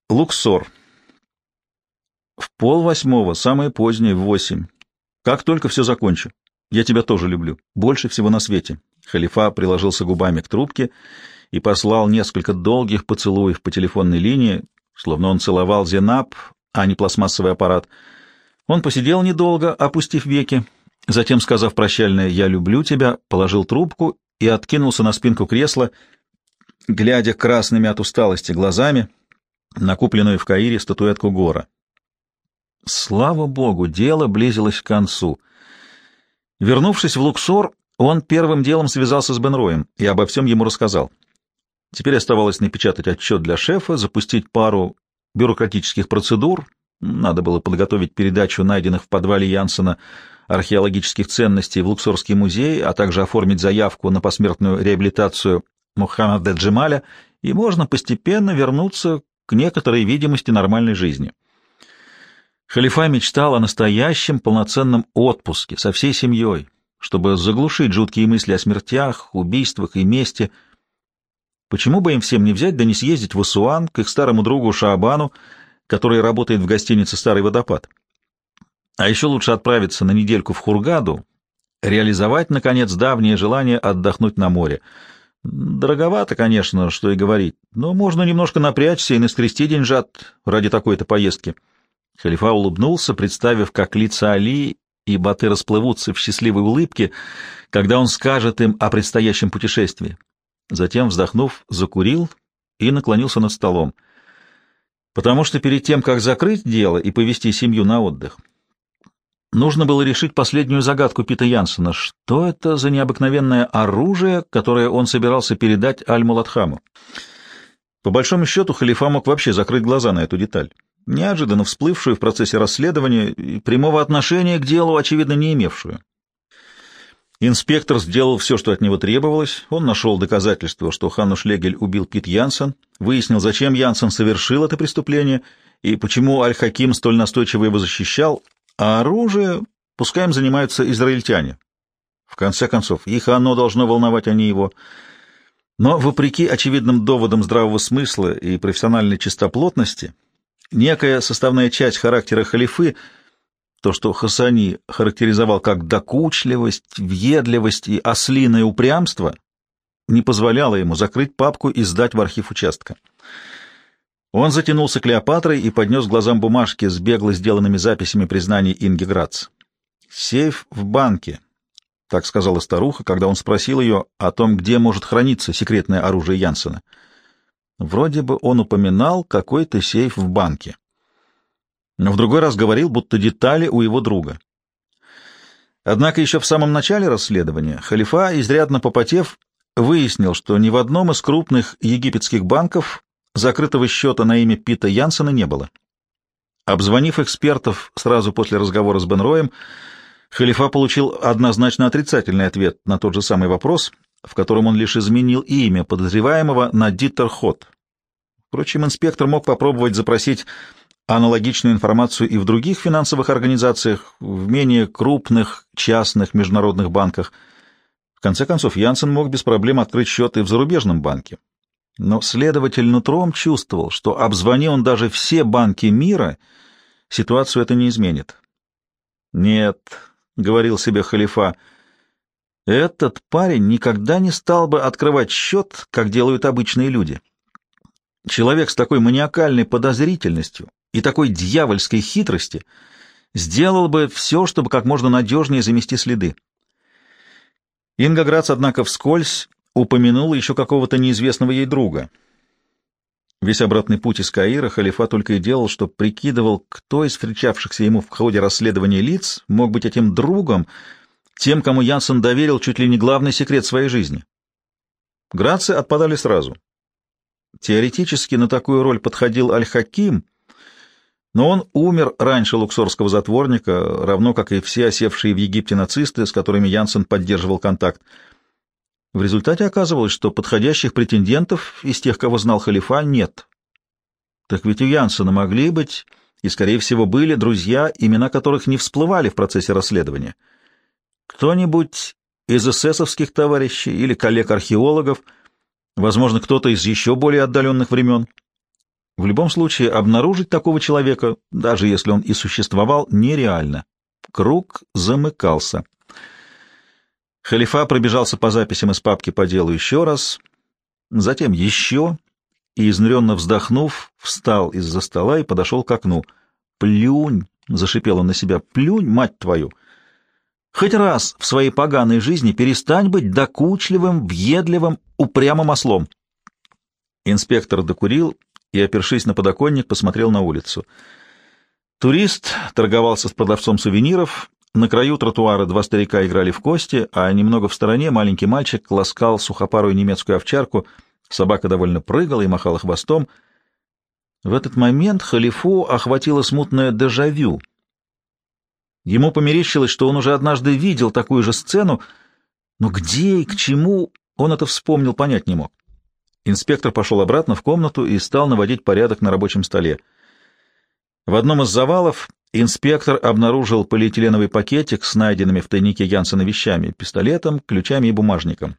Луксор. В 7:30, самое позднее, в 8. Как только все закончу. Я тебя тоже люблю. Больше всего на свете. Халифа приложился губами к трубке и послал несколько долгих поцелуев по телефонной линии, словно он целовал Зенаб, а не пластмассовый аппарат. Он посидел недолго, опустив веки, затем, сказав прощальное «я люблю тебя», положил трубку и откинулся на спинку кресла, глядя красными от усталости глазами на купленную в Каире статуэтку Гора. Слава богу, дело близилось к концу. Вернувшись в Луксор, он первым делом связался с Бенроем и обо всем ему рассказал. Теперь оставалось напечатать отчет для шефа, запустить пару бюрократических процедур. Надо было подготовить передачу найденных в подвале Янсена археологических ценностей в Луксорский музей, а также оформить заявку на посмертную реабилитацию Мухаммада Джемаля, и можно постепенно вернуться к некоторой видимости нормальной жизни. Халифа мечтал о настоящем полноценном отпуске со всей семьей, чтобы заглушить жуткие мысли о смертях, убийствах и мести. Почему бы им всем не взять, да не съездить в Асуан к их старому другу Шаабану, который работает в гостинице «Старый водопад»? А еще лучше отправиться на недельку в Хургаду, реализовать, наконец, давнее желание отдохнуть на море. Дороговато, конечно, что и говорить, но можно немножко напрячься и наскрести деньжат ради такой-то поездки. Халифа улыбнулся, представив, как лица Али и Баты расплывутся в счастливой улыбке, когда он скажет им о предстоящем путешествии. Затем, вздохнув, закурил и наклонился над столом. Потому что перед тем, как закрыть дело и повести семью на отдых, нужно было решить последнюю загадку Пита Янсена. Что это за необыкновенное оружие, которое он собирался передать Аль-Муладхаму? По большому счету, Халифа мог вообще закрыть глаза на эту деталь, неожиданно всплывшую в процессе расследования и прямого отношения к делу, очевидно, не имевшую. Инспектор сделал все, что от него требовалось. Он нашел доказательства, что Ханну Шлегель убил Пит Янсен, выяснил, зачем Янсен совершил это преступление и почему Аль-Хаким столь настойчиво его защищал, а оружие пускай им занимаются израильтяне. В конце концов, их оно должно волновать, а не его. Но, вопреки очевидным доводам здравого смысла и профессиональной чистоплотности, некая составная часть характера халифы, то, что Хасани характеризовал как докучливость, въедливость и ослиное упрямство, не позволяло ему закрыть папку и сдать в архив участка. Он затянулся Клеопатрой и поднес глазам бумажки с бегло сделанными записями признаний Инги Грац. «Сейф в банке», — так сказала старуха, когда он спросил ее о том, где может храниться секретное оружие Янсена. Вроде бы он упоминал какой-то сейф в банке, но в другой раз говорил, будто детали у его друга. Однако еще в самом начале расследования Халифа, изрядно попотев, выяснил, что ни в одном из крупных египетских банков закрытого счета на имя Пита Янсена не было. Обзвонив экспертов сразу после разговора с Бенроем, Халифа получил однозначно отрицательный ответ на тот же самый вопрос, в котором он лишь изменил имя подозреваемого на Диттер Хот. Впрочем, инспектор мог попробовать запросить аналогичную информацию и в других финансовых организациях, в менее крупных частных международных банках. В конце концов, Янсен мог без проблем открыть счет и в зарубежном банке. Но следователь нутром чувствовал, что, обзвони он даже все банки мира, ситуацию это не изменит. «Нет», — говорил себе Халифа, — «этот парень никогда не стал бы открывать счет, как делают обычные люди. Человек с такой маниакальной подозрительностью и такой дьявольской хитрости сделал бы все, чтобы как можно надежнее замести следы». Инга Грац, однако, вскользь упомянула еще какого-то неизвестного ей друга. Весь обратный путь из Каира Халифа только и делал, что прикидывал, кто из встречавшихся ему в ходе расследования лиц мог быть этим другом, тем, кому Янсен доверил чуть ли не главный секрет своей жизни. Грацы отпадали сразу. Теоретически на такую роль подходил Аль-Хаким, но он умер раньше луксорского затворника, равно как и все осевшие в Египте нацисты, с которыми Янсен поддерживал контакт. В результате оказывалось, что подходящих претендентов из тех, кого знал Халифа, нет. Так ведь у Янсена могли быть, и, скорее всего, были друзья, имена которых не всплывали в процессе расследования. Кто-нибудь из эсэсовских товарищей или коллег-археологов, возможно, кто-то из еще более отдаленных времен. В любом случае, обнаружить такого человека, даже если он и существовал, нереально. Круг замыкался. Халифа пробежался по записям из папки по делу еще раз, затем еще, и, изнуренно вздохнув, встал из-за стола и подошел к окну. «Плюнь!» — зашипел он на себя. «Плюнь, мать твою! Хоть раз в своей поганой жизни перестань быть докучливым, въедливым, упрямым ослом!» Инспектор докурил и, опершись на подоконник, посмотрел на улицу. Турист торговался с продавцом сувениров, на краю тротуара два старика играли в кости, а немного в стороне маленький мальчик ласкал сухопарую немецкую овчарку, собака довольно прыгала и махала хвостом. В этот момент халифу охватило смутное дежавю. Ему померещилось, что он уже однажды видел такую же сцену, но где и к чему он это вспомнил, понять не мог. Инспектор пошел обратно в комнату и стал наводить порядок на рабочем столе. В одном из завалов инспектор обнаружил полиэтиленовый пакетик с найденными в тайнике Янсена вещами, пистолетом, ключами и бумажником.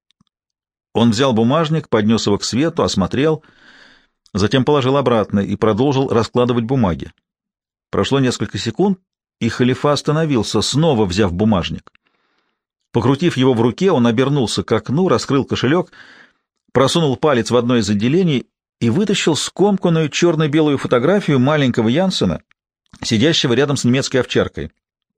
Он взял бумажник, поднес его к свету, осмотрел, затем положил обратно и продолжил раскладывать бумаги. Прошло несколько секунд, и халифа остановился, снова взяв бумажник. Покрутив его в руке, он обернулся к окну, раскрыл кошелек, просунул палец в одно из отделений и вытащил скомканную черно-белую фотографию маленького Янсена, сидящего рядом с немецкой овчаркой.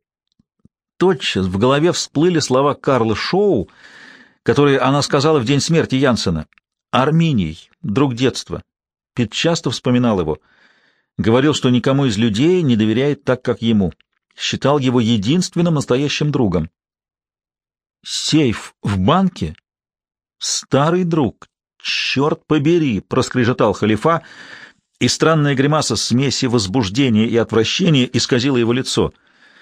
Тотчас в голове всплыли слова Карлы Шоу, которые она сказала в день смерти Янсена. «Арминий, друг детства». Пит часто вспоминал его. Говорил, что никому из людей не доверяет так, как ему. Считал его единственным настоящим другом. «Сейф в банке? Старый друг, черт побери!» — проскрежетал халифа, и странная гримаса смеси возбуждения и отвращения исказила его лицо.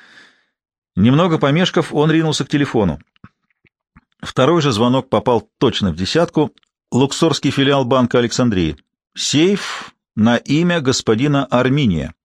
Немного помешков, он ринулся к телефону. Второй же звонок попал точно в десятку. Луксорский филиал банка Александрии. Сейф на имя господина Арминия.